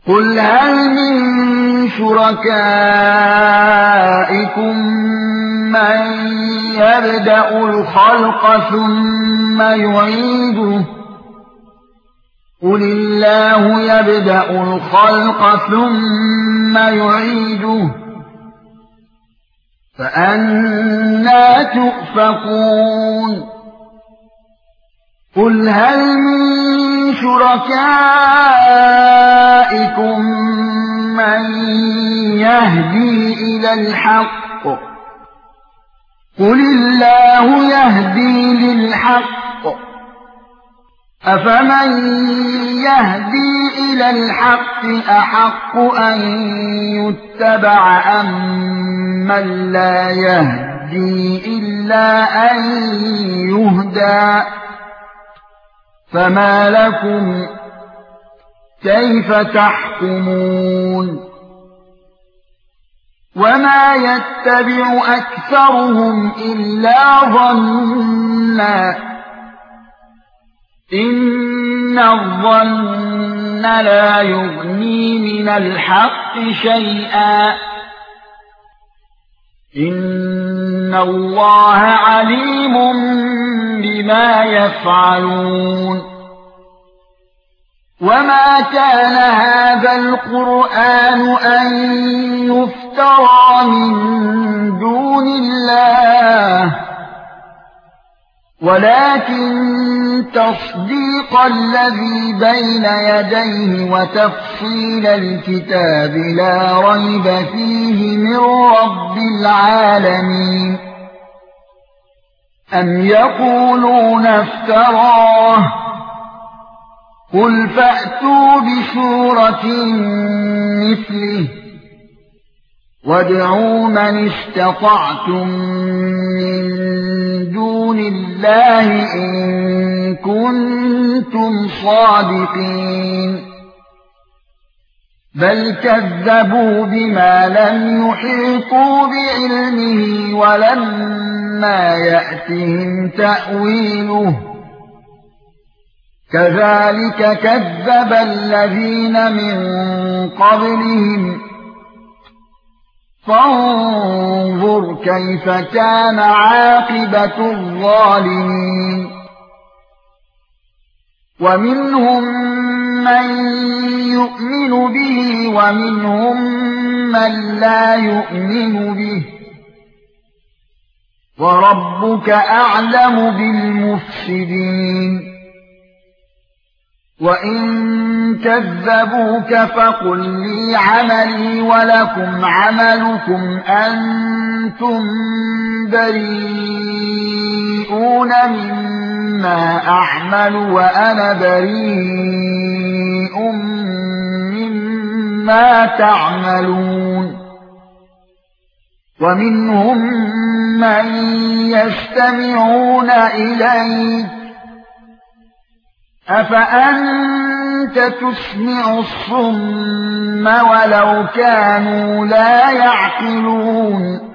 قل هل من شركائكم من يبدأ الخلق ثم يعيده قل الله يبدأ الخلق ثم يعيده فأنى تؤفكون قل هل من شركائكم من يهدي إلى الحق قل الله يهدي للحق أفمن يهدي إلى الحق أحق أن يتبع أم لا يهدي إلا أن يهدى فما لكم كيف تحكمون وما يتبع أكثرهم إلا ظنًّا إن الظن لا يغني من الحق شيئا إن الله عليم بما يفعلون وما كان هذا القرآن أن يفترى من دون الله ولكن تصديق الذي بين يديه وتفصيل الكتاب لا ريب فيه من رب العالمين أم يقولون افتراه قل فأتوا بسورة مثله وادعوا من استطعتم من دون الله إن كنتم صادقين بل كذبوا بما لم يحيطوا بعلمه ولما يأتهم تأويله كذلك كذب الذين من قبلهم فانظر كيف كان عاقبة الظالمين ومنهم من يؤمن به ومنهم من لا يؤمن به وربك أعلم بالمفسدين وَإِن كَذَّبُوكَ فَقُل لِّي عَمَلِي وَلَكُمْ عَمَلُكُمْ أَنتُم بَرِيئُونَ مِمَّا أَعْمَلُ وَأَنَا بَرِيءٌ مِّمَّا تَعْمَلُونَ وَمِنْهُم مَّن يَسْتَمِعُونَ إِلَيْكَ أَفَأَنتَ تُسْمِعُ الصُّمَّ وَلَوْ كَانُوا لَا يَعْقِلُونَ